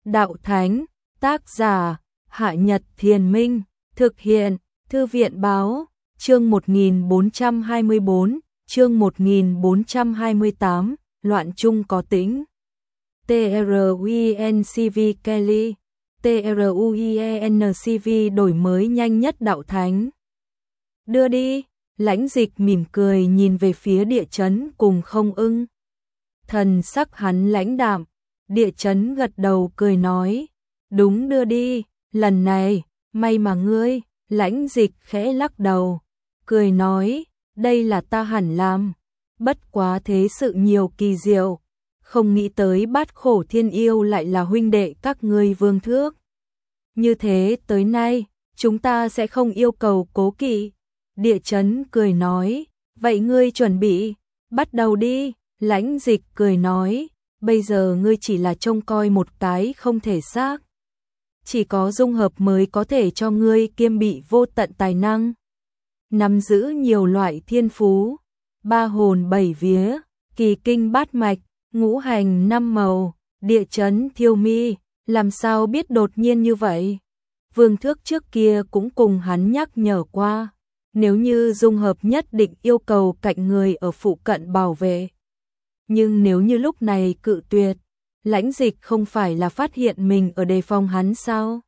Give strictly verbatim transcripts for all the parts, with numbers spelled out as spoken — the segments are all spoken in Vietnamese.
Đạo Thánh, tác giả, Hạ Nhật Thiền Minh, thực hiện, Thư viện Báo, chương một nghìn bốn trăm hai mươi bốn, chương một nghìn bốn trăm hai mươi tám, Loạn Trung có tĩnh. TRUINCV Kelly, TRUIENCV đổi mới nhanh nhất Đạo Thánh. Đưa đi, Lãnh Dịch mỉm cười nhìn về phía Địa Chấn cùng Không Ưng. Thần sắc hắn lãnh đạm, Địa Chấn gật đầu cười nói, đúng đưa đi, lần này, may mà ngươi, Lãnh Dịch khẽ lắc đầu, cười nói, đây là ta hẳn làm, bất quá thế sự nhiều kỳ diệu, không nghĩ tới Bát Khổ Thiên Yêu lại là huynh đệ các ngươi Vương Thước. Như thế tới nay, chúng ta sẽ không yêu cầu cố kỵ. Địa Chấn cười nói, vậy ngươi chuẩn bị, bắt đầu đi. Lãnh Dịch cười nói, bây giờ ngươi chỉ là trông coi một cái không thể xác. Chỉ có dung hợp mới có thể cho ngươi kiêm bị vô tận tài năng. Nắm giữ nhiều loại thiên phú, ba hồn bảy vía, kỳ kinh bát mạch, ngũ hành năm màu, Địa Chấn thiêu mi, làm sao biết đột nhiên như vậy. Vương Thước trước kia cũng cùng hắn nhắc nhở qua, nếu như dung hợp nhất định yêu cầu cạnh người ở phụ cận bảo vệ. Nhưng nếu như lúc này cự tuyệt, Lãnh Dịch không phải là phát hiện mình ở đề phòng hắn sao?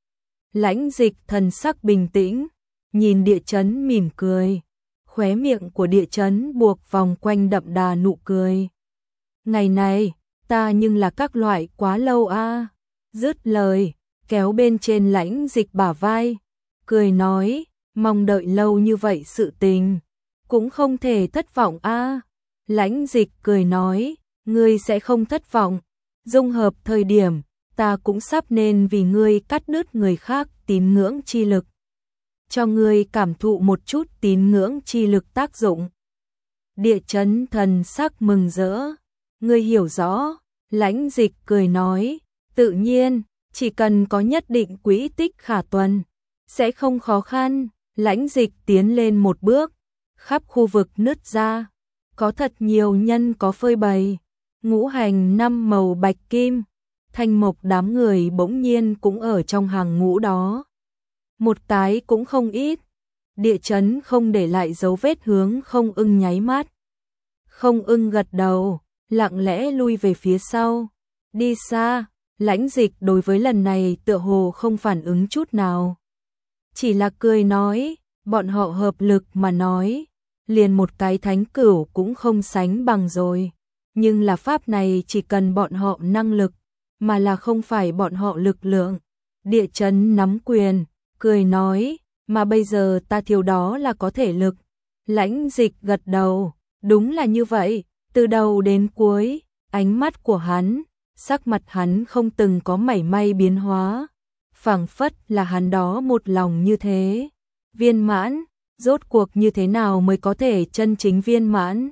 Lãnh Dịch thần sắc bình tĩnh, nhìn Địa Chấn mỉm cười, khóe miệng của Địa Chấn buộc vòng quanh đậm đà nụ cười. Ngày này, ta nhưng là các loại quá lâu a. À. Dứt lời, kéo bên trên Lãnh Dịch bả vai, cười nói, mong đợi lâu như vậy sự tình, cũng không thể thất vọng a. À. Lãnh Dịch cười nói, ngươi sẽ không thất vọng, dung hợp thời điểm, ta cũng sắp nên vì ngươi cắt đứt người khác tín ngưỡng chi lực. Cho ngươi cảm thụ một chút tín ngưỡng chi lực tác dụng. Địa Chấn thần sắc mừng rỡ, ngươi hiểu rõ, Lãnh Dịch cười nói, tự nhiên, chỉ cần có nhất định quỹ tích khả tuần, sẽ không khó khăn. Lãnh Dịch tiến lên một bước, khắp khu vực nứt ra. Có thật nhiều nhân có phơi bày, ngũ hành năm màu bạch kim, thanh mộc đám người bỗng nhiên cũng ở trong hàng ngũ đó. Một cái cũng không ít, Địa Chấn không để lại dấu vết hướng Không Ưng nháy mắt. Không Ưng gật đầu, lặng lẽ lui về phía sau, đi xa. Lãnh Dịch đối với lần này tựa hồ không phản ứng chút nào. Chỉ là cười nói, bọn họ hợp lực mà nói. Liền một cái thánh cửu cũng không sánh bằng rồi. Nhưng là pháp này chỉ cần bọn họ năng lực, mà là không phải bọn họ lực lượng. Địa Chấn nắm quyền, cười nói, mà bây giờ ta thiếu đó là có thể lực. Lãnh Dịch gật đầu, đúng là như vậy, từ đầu đến cuối, ánh mắt của hắn, sắc mặt hắn không từng có mảy may biến hóa. Phảng phất là hắn đó một lòng như thế. Viên mãn. Rốt cuộc như thế nào mới có thể chân chính viên mãn?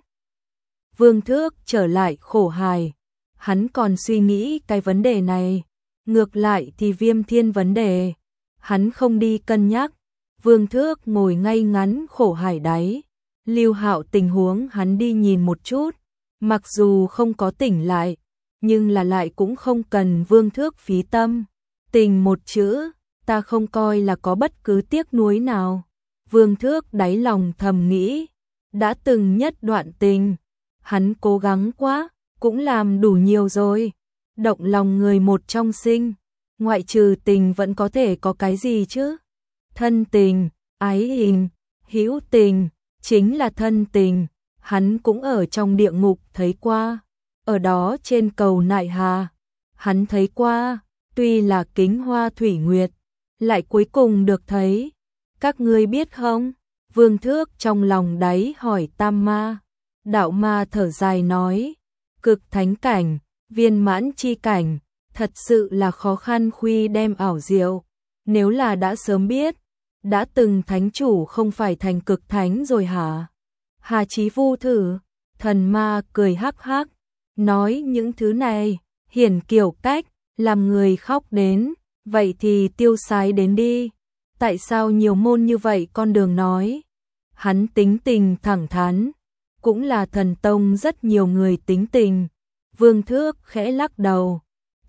Vương Thước trở lại khổ hài, hắn còn suy nghĩ cái vấn đề này, ngược lại thì Viêm Thiên vấn đề, hắn không đi cân nhắc. Vương Thước ngồi ngay ngắn khổ hài đáy, Lưu Hạo tình huống hắn đi nhìn một chút, mặc dù không có tỉnh lại, nhưng là lại cũng không cần Vương Thước phí tâm. Tình một chữ, ta không coi là có bất cứ tiếc nuối nào. Vương Thước đáy lòng thầm nghĩ, đã từng nhất đoạn tình, hắn cố gắng quá, cũng làm đủ nhiều rồi. Động lòng người một trong sinh, ngoại trừ tình vẫn có thể có cái gì chứ? Thân tình, ái hình, hữu tình, chính là thân tình, hắn cũng ở trong địa ngục thấy qua, ở đó trên cầu Nại Hà, hắn thấy qua, tuy là kính hoa thủy nguyệt, lại cuối cùng được thấy. Các ngươi biết không? Vương Thước trong lòng đáy hỏi Tam Ma. Đạo Ma thở dài nói, cực thánh cảnh, viên mãn chi cảnh, thật sự là khó khăn khuy đem ảo diệu. Nếu là đã sớm biết, đã từng thánh chủ không phải thành cực thánh rồi hả? Hà Chí Vu thử, thần ma cười hắc hắc, nói những thứ này, hiển kiểu cách, làm người khóc đến, vậy thì tiêu sái đến đi. Tại sao nhiều môn như vậy con đường nói? Hắn tính tình thẳng thắn, cũng là thần tông rất nhiều người tính tình. Vương Thước khẽ lắc đầu,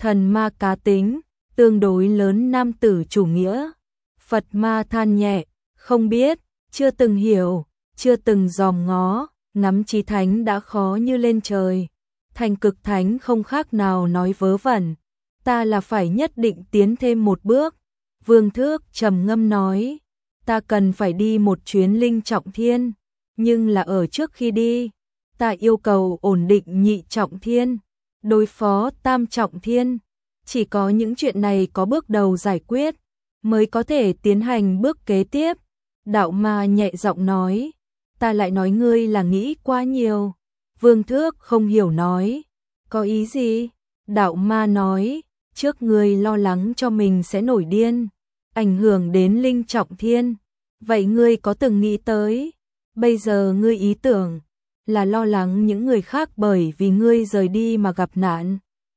thần ma cá tính, tương đối lớn nam tử chủ nghĩa. Phật ma than nhẹ, không biết, chưa từng hiểu, chưa từng dòm ngó, nắm chí thánh đã khó như lên trời. Thành cực thánh không khác nào nói vớ vẩn, ta là phải nhất định tiến thêm một bước. Vương Thước trầm ngâm nói, ta cần phải đi một chuyến linh trọng thiên, nhưng là ở trước khi đi, ta yêu cầu ổn định nhị trọng thiên, đối phó tam trọng thiên. Chỉ có những chuyện này có bước đầu giải quyết, mới có thể tiến hành bước kế tiếp. Đạo ma nhẹ giọng nói, ta lại nói ngươi là nghĩ quá nhiều. Vương Thước không hiểu nói, có ý gì? Đạo ma nói, trước ngươi lo lắng cho mình sẽ nổi điên, ảnh hưởng đến linh trọng thiên. Vậy ngươi có từng nghĩ tới, bây giờ ngươi ý tưởng là lo lắng những người khác bởi vì ngươi rời đi mà gặp nạn.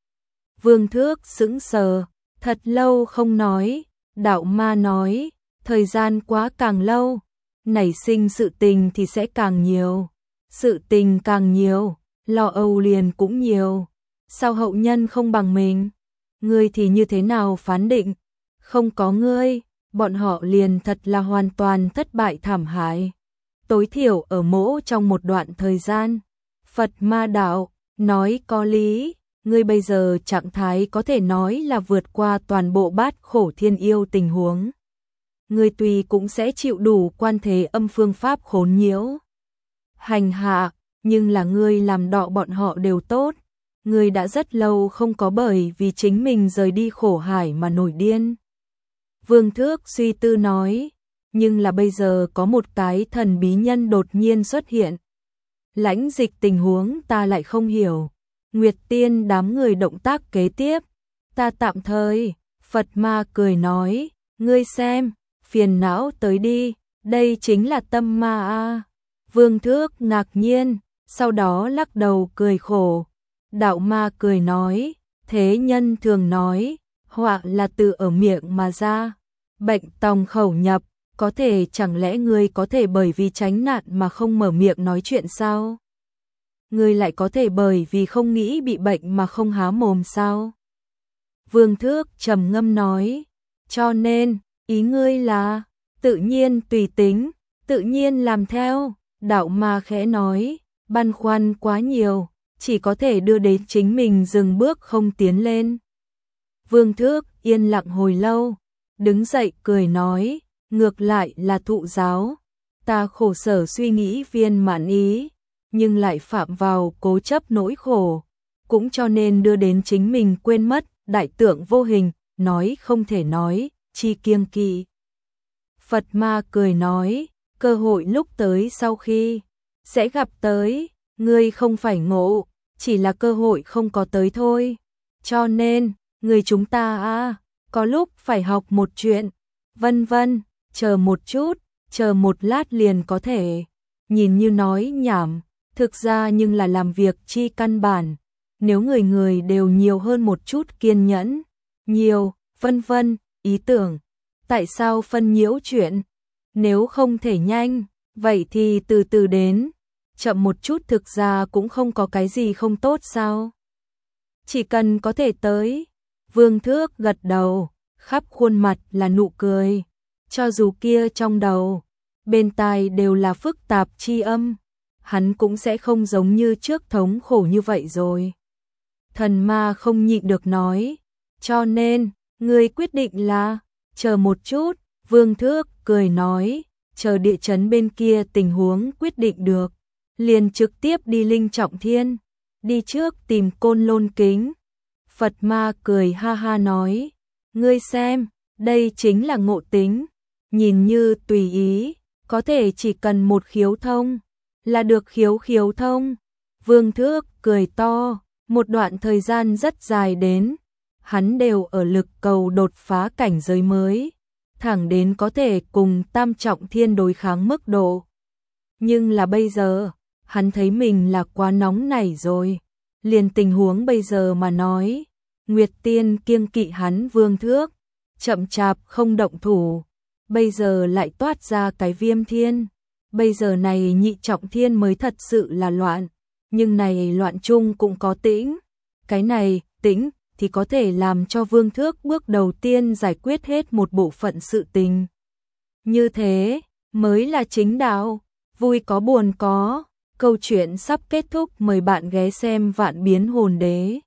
Vương Thước sững sờ, thật lâu không nói. Đạo ma nói, thời gian quá càng lâu, nảy sinh sự tình thì sẽ càng nhiều. Sự tình càng nhiều, lo âu liền cũng nhiều. Sao hậu nhân không bằng mình? Ngươi thì như thế nào phán định? Không có ngươi, bọn họ liền thật là hoàn toàn thất bại thảm hại. Tối thiểu ở mỗ trong một đoạn thời gian. Phật ma đạo, nói có lý. Ngươi bây giờ trạng thái có thể nói là vượt qua toàn bộ bát khổ thiên yêu tình huống. Ngươi tuy cũng sẽ chịu đủ quan thế âm phương pháp khốn nhiễu hành hạ, nhưng là ngươi làm đọ bọn họ đều tốt. Ngươi đã rất lâu không có bởi vì chính mình rời đi khổ hải mà nổi điên. Vương Thước suy tư nói, nhưng là bây giờ có một cái thần bí nhân đột nhiên xuất hiện. Lãnh Dịch tình huống ta lại không hiểu. Nguyệt Tiên đám người động tác kế tiếp, ta tạm thời. Phật ma cười nói, ngươi xem, phiền não tới đi, đây chính là tâm ma a. Vương Thước ngạc nhiên, sau đó lắc đầu cười khổ. Đạo ma cười nói, thế nhân thường nói, họa là từ ở miệng mà ra, bệnh tòng khẩu nhập, có thể chẳng lẽ ngươi có thể bởi vì tránh nạn mà không mở miệng nói chuyện sao? Ngươi lại có thể bởi vì không nghĩ bị bệnh mà không há mồm sao? Vương Thước trầm ngâm nói, cho nên, ý ngươi là, tự nhiên tùy tính, tự nhiên làm theo. Đạo ma khẽ nói, băn khoăn quá nhiều, chỉ có thể đưa đến chính mình dừng bước không tiến lên. Vương Thước yên lặng hồi lâu, đứng dậy cười nói, ngược lại là thụ giáo, ta khổ sở suy nghĩ viên mãn ý, nhưng lại phạm vào cố chấp nỗi khổ, cũng cho nên đưa đến chính mình quên mất đại tượng vô hình, nói không thể nói, chi kiêng kỵ. Phật ma cười nói, cơ hội lúc tới sau khi sẽ gặp tới, ngươi không phải ngộ, chỉ là cơ hội không có tới thôi. Cho nên, người chúng ta à, có lúc phải học một chuyện, vân vân, chờ một chút, chờ một lát liền có thể. Nhìn như nói nhảm, thực ra nhưng là làm việc chi căn bản. Nếu người người đều nhiều hơn một chút kiên nhẫn, nhiều, vân vân, ý tưởng, tại sao phân nhiễu chuyện? Nếu không thể nhanh, vậy thì từ từ đến, chậm một chút thực ra cũng không có cái gì không tốt sao? Chỉ cần có thể tới. Vương Thước gật đầu, khắp khuôn mặt là nụ cười, cho dù kia trong đầu, bên tai đều là phức tạp chi âm, hắn cũng sẽ không giống như trước thống khổ như vậy rồi. Thần ma không nhịn được nói, cho nên, ngươi quyết định là, chờ một chút. Vương Thước cười nói, chờ địa chấn bên kia tình huống quyết định được, liền trực tiếp đi linh trọng thiên, đi trước tìm Côn Lôn Kính. Phật ma cười ha ha nói, ngươi xem, đây chính là ngộ tính, nhìn như tùy ý, có thể chỉ cần một khiếu thông, là được khiếu khiếu thông. Vương Thước cười to, một đoạn thời gian rất dài đến, hắn đều ở lực cầu đột phá cảnh giới mới, thẳng đến có thể cùng tam trọng thiên đối kháng mức độ. Nhưng là bây giờ, hắn thấy mình là quá nóng nảy rồi, liền tình huống bây giờ mà nói, Nguyệt Tiên kiêng kỵ hắn Vương Thước, chậm chạp không động thủ, bây giờ lại toát ra cái Viêm Thiên, bây giờ này nhị trọng thiên mới thật sự là loạn, nhưng này loạn chung cũng có tĩnh, cái này tĩnh thì có thể làm cho Vương Thước bước đầu tiên giải quyết hết một bộ phận sự tình. Như thế mới là chính đạo, vui có buồn có. Câu chuyện sắp kết thúc, mời bạn ghé xem Vạn Biến Hồn Đế.